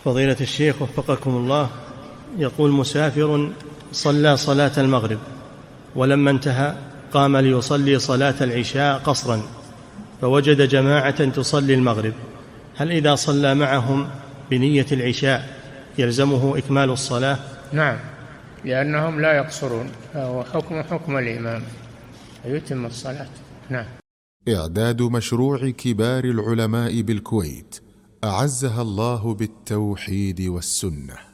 فضيلة الشيخ وفقكم الله، يقول مسافر صلى صلاة المغرب ولما انتهى قام ليصلي صلاة العشاء قصرا، فوجد جماعة تصلي المغرب، هل إذا صلى معهم بنية العشاء يلزمه إكمال الصلاة؟ نعم، لأنهم لا يقصرون، فهو حكم الإمام يتم الصلاة. نعم. إعداد مشروع كبار العلماء بالكويت أعزها الله بالتوحيد والسنة.